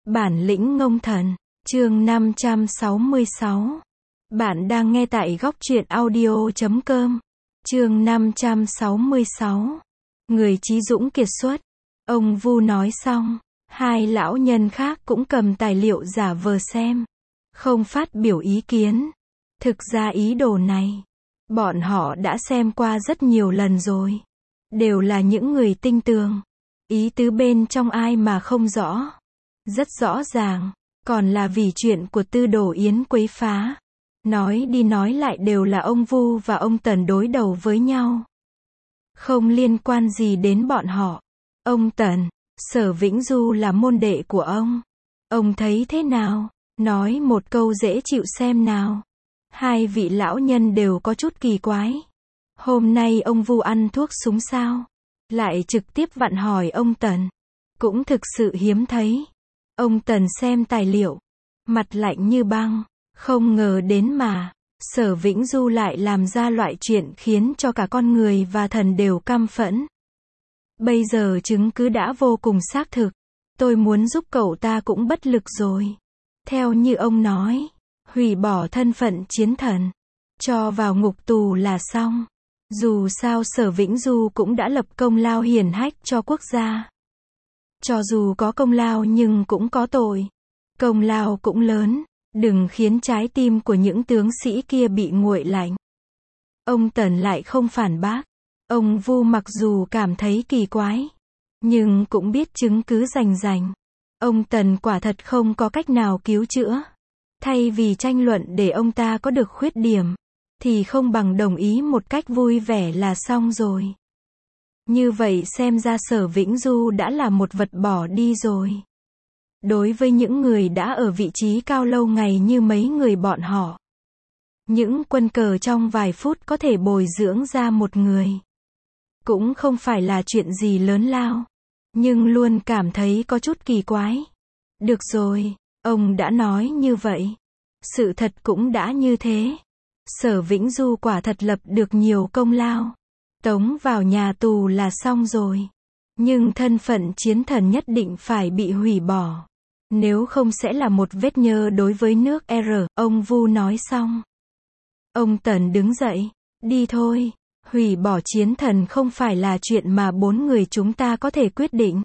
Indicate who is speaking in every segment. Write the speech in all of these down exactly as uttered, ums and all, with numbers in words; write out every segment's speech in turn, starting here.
Speaker 1: Bản lĩnh ngông thần, chương năm trăm sáu mươi sáu. Bạn đang nghe tại góc truyện audio chấm com. Chương năm trăm sáu mươi sáu. Người trí dũng kiệt xuất. Ông Vu nói xong, hai lão nhân khác cũng cầm tài liệu giả vờ xem, không phát biểu ý kiến. Thực ra ý đồ này, bọn họ đã xem qua rất nhiều lần rồi. Đều là những người tinh tường. Ý tứ bên trong ai mà không rõ. Rất rõ ràng, còn là vì chuyện của Tư Đồ Yến quấy phá. Nói đi nói lại đều là ông Vu và ông Tần đối đầu với nhau. Không liên quan gì đến bọn họ. Ông Tần, Sở Vĩnh Du là môn đệ của ông. Ông thấy thế nào? Nói một câu dễ chịu xem nào. Hai vị lão nhân đều có chút kỳ quái. Hôm nay ông Vu ăn thuốc súng sao? Lại trực tiếp vặn hỏi ông Tần. Cũng thực sự hiếm thấy. Ông Tần xem tài liệu, mặt lạnh như băng, không ngờ đến mà, Sở Vĩnh Du lại làm ra loại chuyện khiến cho cả con người và thần đều căm phẫn. Bây giờ chứng cứ đã vô cùng xác thực, tôi muốn giúp cậu ta cũng bất lực rồi. Theo như ông nói, hủy bỏ thân phận chiến thần, cho vào ngục tù là xong. Dù sao Sở Vĩnh Du cũng đã lập công lao hiển hách cho quốc gia. Cho dù có công lao nhưng cũng có tội. Công lao cũng lớn, đừng khiến trái tim của những tướng sĩ kia bị nguội lạnh. Ông Tần lại không phản bác. Ông Vu mặc dù cảm thấy kỳ quái, nhưng cũng biết chứng cứ rành rành. Ông Tần quả thật không có cách nào cứu chữa. Thay vì tranh luận để ông ta có được khuyết điểm, thì không bằng đồng ý một cách vui vẻ là xong rồi. Như vậy xem ra Sở Vĩnh Du đã là một vật bỏ đi rồi. Đối với những người đã ở vị trí cao lâu ngày như mấy người bọn họ, những quân cờ trong vài phút có thể bồi dưỡng ra một người, cũng không phải là chuyện gì lớn lao, nhưng luôn cảm thấy có chút kỳ quái. Được rồi, ông đã nói như vậy. Sự thật cũng đã như thế. Sở Vĩnh Du quả thật lập được nhiều công lao. Tống vào nhà tù là xong rồi. Nhưng thân phận chiến thần nhất định phải bị hủy bỏ. Nếu không sẽ là một vết nhơ đối với nước R. Ông Vu nói xong. Ông Tần đứng dậy. Đi thôi. Hủy bỏ chiến thần không phải là chuyện mà bốn người chúng ta có thể quyết định.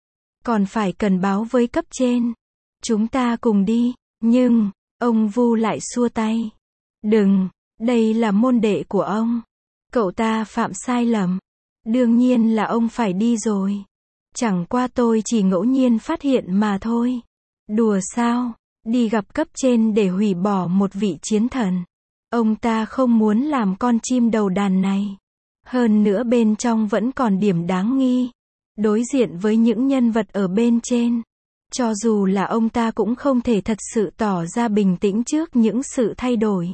Speaker 1: Còn phải cần báo với cấp trên. Chúng ta cùng đi. Nhưng, ông Vu lại xua tay. Đừng, đây là môn đệ của ông. Cậu ta phạm sai lầm. Đương nhiên là ông phải đi rồi. Chẳng qua tôi chỉ ngẫu nhiên phát hiện mà thôi. Đùa sao? Đi gặp cấp trên để hủy bỏ một vị chiến thần. Ông ta không muốn làm con chim đầu đàn này. Hơn nữa bên trong vẫn còn điểm đáng nghi. Đối diện với những nhân vật ở bên trên. Cho dù là ông ta cũng không thể thật sự tỏ ra bình tĩnh trước những sự thay đổi.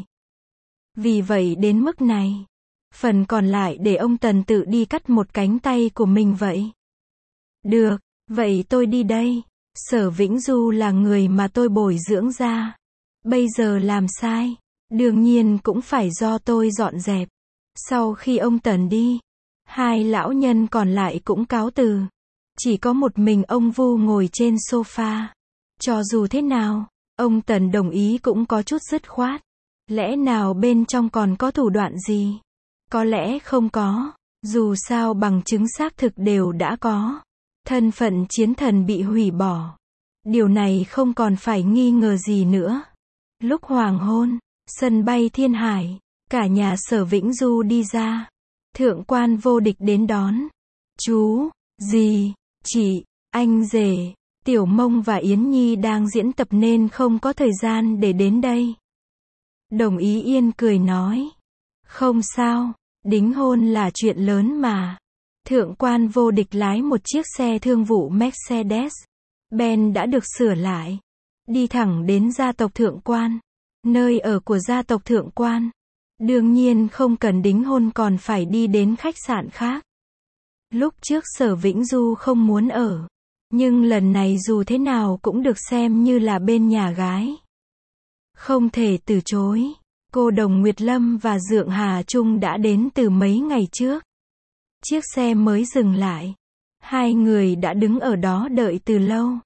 Speaker 1: Vì vậy đến mức này, phần còn lại để ông Tần tự đi cắt một cánh tay của mình vậy. Được, vậy tôi đi đây. Sở Vĩnh Du là người mà tôi bồi dưỡng ra. Bây giờ làm sai, đương nhiên cũng phải do tôi dọn dẹp. Sau khi ông Tần đi, hai lão nhân còn lại cũng cáo từ. Chỉ có một mình ông Vu ngồi trên sofa. Cho dù thế nào, ông Tần đồng ý cũng có chút dứt khoát. Lẽ nào bên trong còn có thủ đoạn gì? Có lẽ không có. Dù sao bằng chứng xác thực đều đã có. Thân phận chiến thần bị hủy bỏ. Điều này không còn phải nghi ngờ gì nữa. Lúc hoàng hôn, sân bay Thiên Hải, cả nhà Sở Vĩnh Du đi ra. Thượng quan Vô Địch đến đón. Chú, dì, chị, anh rể, Tiểu Mông và Yến Nhi đang diễn tập nên không có thời gian để đến đây. Đồng Ý Yên cười nói. Không sao, đính hôn là chuyện lớn mà. Thượng quan Vô Địch lái một chiếc xe thương vụ Mercedes-Benz đã được sửa lại. Đi thẳng đến gia tộc Thượng quan. Nơi ở của gia tộc Thượng quan. Đương nhiên không cần đính hôn còn phải đi đến khách sạn khác. Lúc trước Sở Vĩnh Du không muốn ở. Nhưng lần này dù thế nào cũng được xem như là bên nhà gái. Không thể từ chối. Cô Đồng Nguyệt Lâm và Dượng Hà Trung đã đến từ mấy ngày trước. Chiếc xe mới dừng lại. Hai người đã đứng ở đó đợi từ lâu.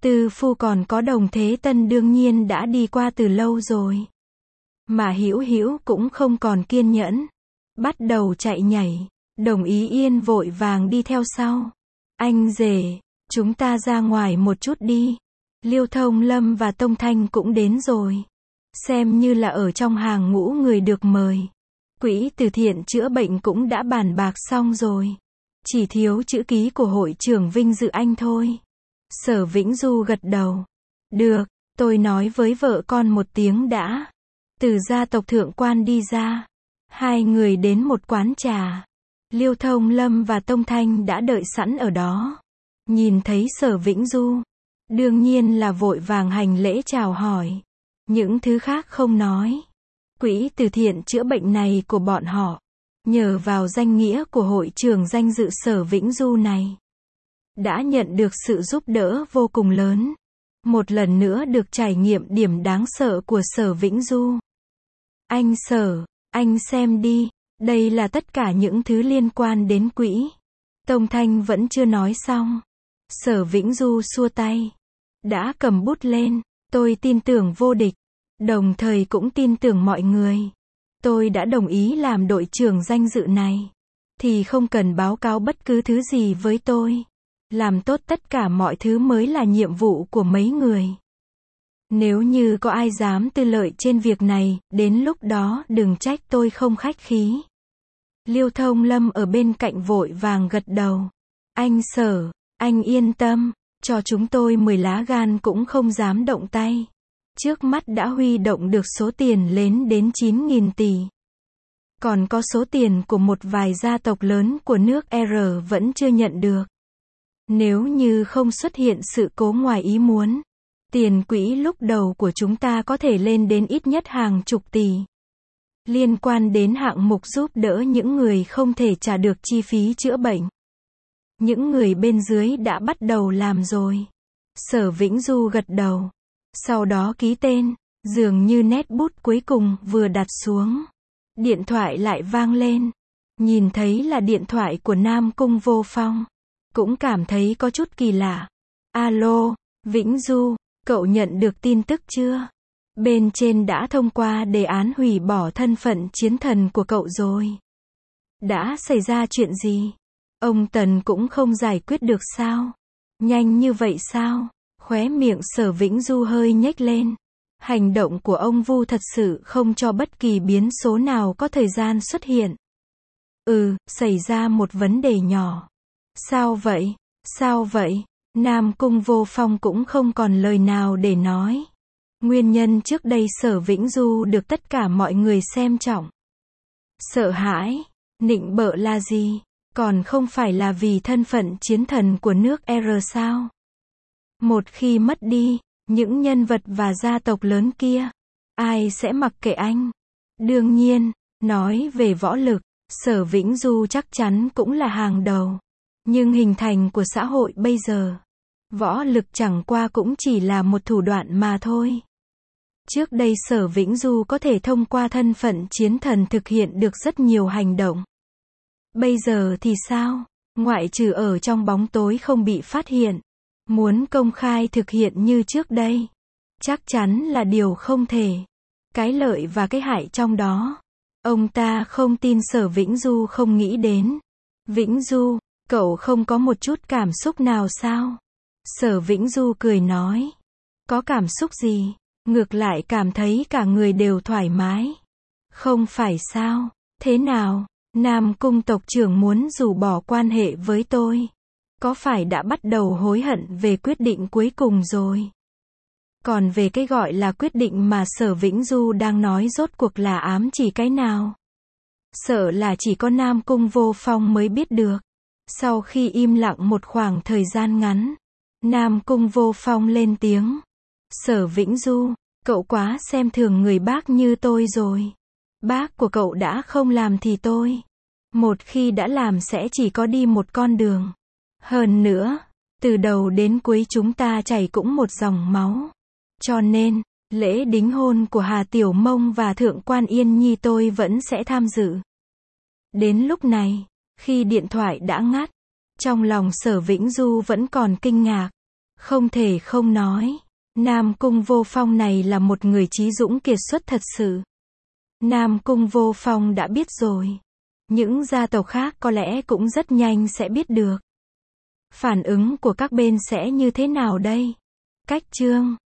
Speaker 1: Tư Phu còn có Đồng Thế Tân đương nhiên đã đi qua từ lâu rồi. Mà Hữu Hữu cũng không còn kiên nhẫn, bắt đầu chạy nhảy. Đồng Ý Yên vội vàng đi theo sau. Anh rể, chúng ta ra ngoài một chút đi. Liêu Thông Lâm và Tông Thanh cũng đến rồi. Xem như là ở trong hàng ngũ người được mời. Quỹ từ thiện chữa bệnh cũng đã bàn bạc xong rồi. Chỉ thiếu chữ ký của hội trưởng Vinh Dự Anh thôi. Sở Vĩnh Du gật đầu. Được, tôi nói với vợ con một tiếng đã. Từ gia tộc thượng quan đi ra. Hai người đến một quán trà. Liêu Thông Lâm và Tông Thanh đã đợi sẵn ở đó. Nhìn thấy Sở Vĩnh Du, đương nhiên là vội vàng hành lễ chào hỏi. Những thứ khác không nói. Quỹ từ thiện chữa bệnh này của bọn họ, nhờ vào danh nghĩa của hội trưởng danh dự Sở Vĩnh Du này, đã nhận được sự giúp đỡ vô cùng lớn. Một lần nữa được trải nghiệm điểm đáng sợ của Sở Vĩnh Du. Anh Sở, anh xem đi, đây là tất cả những thứ liên quan đến quỹ. Tông Thanh vẫn chưa nói xong. Sở Vĩnh Du xua tay. Đã cầm bút lên, tôi tin tưởng vô địch. Đồng thời cũng tin tưởng mọi người. Tôi đã đồng ý làm đội trưởng danh dự này. Thì không cần báo cáo bất cứ thứ gì với tôi. Làm tốt tất cả mọi thứ mới là nhiệm vụ của mấy người. Nếu như có ai dám tư lợi trên việc này, đến lúc đó đừng trách tôi không khách khí. Liêu Thông Lâm ở bên cạnh vội vàng gật đầu. Anh Sở, anh yên tâm, cho chúng tôi mười lá gan cũng không dám động tay. Trước mắt đã huy động được số tiền lên đến chín nghìn tỷ. Còn có số tiền của một vài gia tộc lớn của nước R vẫn chưa nhận được. Nếu như không xuất hiện sự cố ngoài ý muốn, tiền quỹ lúc đầu của chúng ta có thể lên đến ít nhất hàng chục tỷ. Liên quan đến hạng mục giúp đỡ những người không thể trả được chi phí chữa bệnh. Những người bên dưới đã bắt đầu làm rồi. Sở Vĩnh Du gật đầu. Sau đó ký tên, dường như nét bút cuối cùng vừa đặt xuống. Điện thoại lại vang lên. Nhìn thấy là điện thoại của Nam Cung Vô Phong. Cũng cảm thấy có chút kỳ lạ. Alo, Vĩnh Du, cậu nhận được tin tức chưa? Bên trên đã thông qua đề án hủy bỏ thân phận chiến thần của cậu rồi. Đã xảy ra chuyện gì? Ông Tần cũng không giải quyết được sao? Nhanh như vậy sao? Khóe miệng Sở Vĩnh Du hơi nhếch lên. Hành động của ông Vu thật sự không cho bất kỳ biến số nào có thời gian xuất hiện. Ừ, xảy ra một vấn đề nhỏ. Sao vậy? Sao vậy? Nam Cung Vô Phong cũng không còn lời nào để nói. Nguyên nhân trước đây Sở Vĩnh Du được tất cả mọi người xem trọng. Sợ hãi, nịnh bợ là gì? Còn không phải là vì thân phận chiến thần của nước R sao? Một khi mất đi, những nhân vật và gia tộc lớn kia, ai sẽ mặc kệ anh? Đương nhiên, nói về võ lực, Sở Vĩnh Du chắc chắn cũng là hàng đầu. Nhưng hình thành của xã hội bây giờ, võ lực chẳng qua cũng chỉ là một thủ đoạn mà thôi. Trước đây Sở Vĩnh Du có thể thông qua thân phận chiến thần thực hiện được rất nhiều hành động. Bây giờ thì sao? Ngoại trừ ở trong bóng tối không bị phát hiện, muốn công khai thực hiện như trước đây, chắc chắn là điều không thể. Cái lợi và cái hại trong đó, ông ta không tin Sở Vĩnh Du không nghĩ đến. Vĩnh Du, cậu không có một chút cảm xúc nào sao? Sở Vĩnh Du cười nói. Có cảm xúc gì? Ngược lại cảm thấy cả người đều thoải mái. Không phải sao? Thế nào? Nam Cung tộc trưởng muốn rũ bỏ quan hệ với tôi. Có phải đã bắt đầu hối hận về quyết định cuối cùng rồi? Còn về cái gọi là quyết định mà Sở Vĩnh Du đang nói rốt cuộc là ám chỉ cái nào? Sợ là chỉ có Nam Cung Vô Phong mới biết được. Sau khi im lặng một khoảng thời gian ngắn, Nam Cung Vô Phong lên tiếng. Sở Vĩnh Du, cậu quá xem thường người bác như tôi rồi. Bác của cậu đã không làm thì tôi. Một khi đã làm sẽ chỉ có đi một con đường. Hơn nữa, từ đầu đến cuối chúng ta chảy cũng một dòng máu. Cho nên, lễ đính hôn của Hà Tiểu Mông và Thượng quan Yên Nhi tôi vẫn sẽ tham dự. Đến lúc này, khi điện thoại đã ngắt, trong lòng Sở Vĩnh Du vẫn còn kinh ngạc. Không thể không nói, Nam Cung Vô Phong này là một người trí dũng kiệt xuất thật sự. Nam Cung Vô Phong đã biết rồi. Những gia tộc khác có lẽ cũng rất nhanh sẽ biết được. Phản ứng của các bên sẽ như thế nào đây? Cách chương